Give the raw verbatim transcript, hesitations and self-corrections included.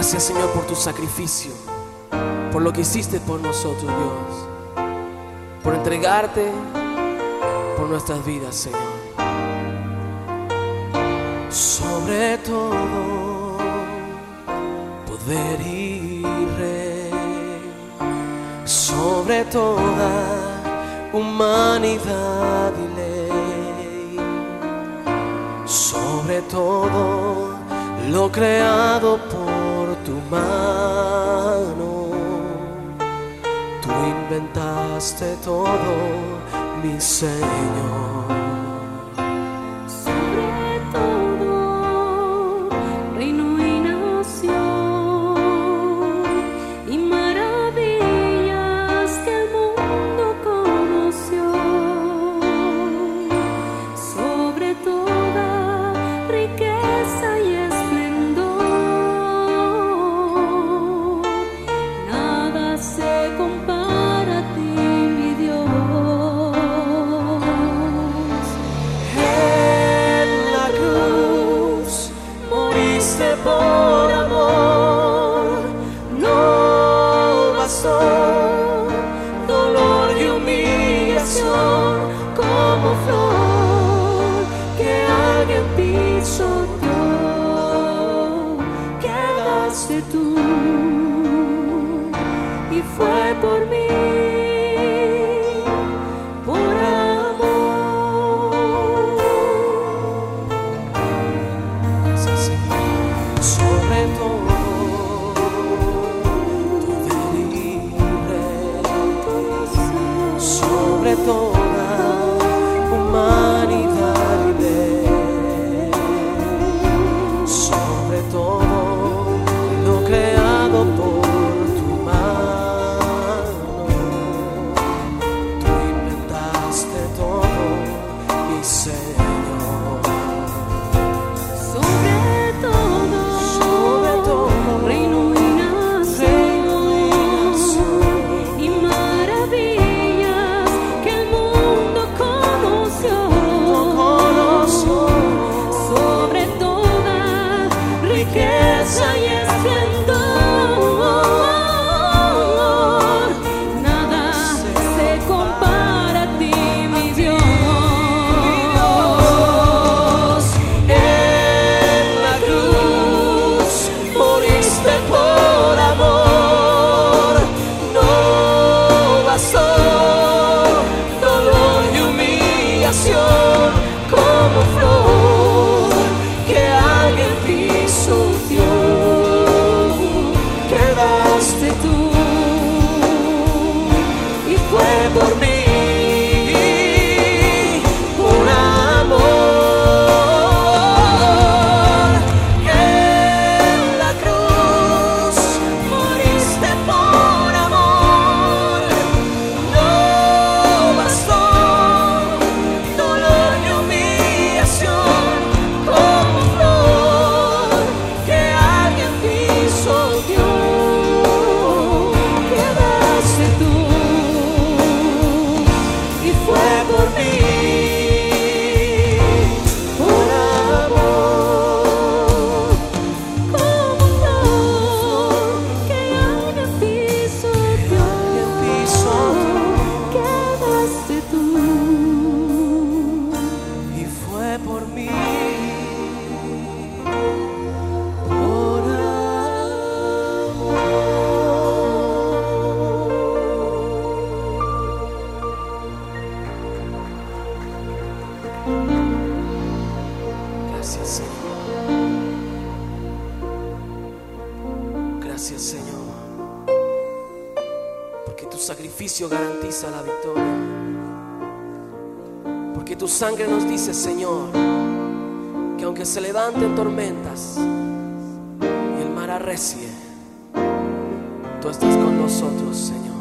Gracias, Señor, por tu sacrificio, por lo que hiciste por nosotros, Dios, por entregarte por nuestras vidas, Señor. Sobre todo, poder y rey, sobre toda humanidad y ley, sobre todo lo creado por tu mano. Tú inventaste todo, mi Señor. Sobre todo, reino y nación, y maravillas que el mundo conoció. Sobre toda riqueza y esplendor, nada se compara a ti, mi Dios. Por amor, no bastó dolor y humillación, como flor que alguien pisoteó. Quedaste tú y fue por mí. Sobre toda humanidad y ley, sobre todo lo creado por tu mano. Tú inventaste todo, mi Señor. Sobre todo, sobre todo, reino y nación, y maravillas que el mundo conoció. Sobre toda riqueza y esplendor, nada se compara a ti, mi Dios. En la cruz moriste por amor, no bastó dolor y humillación, como flor que alguien pisoteó. Quedaste tú y fue por mí. Por amor, en la cruz moriste por amor, no bastó dolor y humillación, como flor que alguien pisoteó. Quedaste tú y fue por mí. Por amor, Como flor que alguien pisoteó, alguien pisoteó quedaste tú. y fue por mí. Por Gracias, Señor. Gracias, Señor, porque tu sacrificio garantiza la victoria. Porque tu sangre nos dice, Señor, que aunque se levanten tormentas y el mar arrecie, tú estás con nosotros, Señor.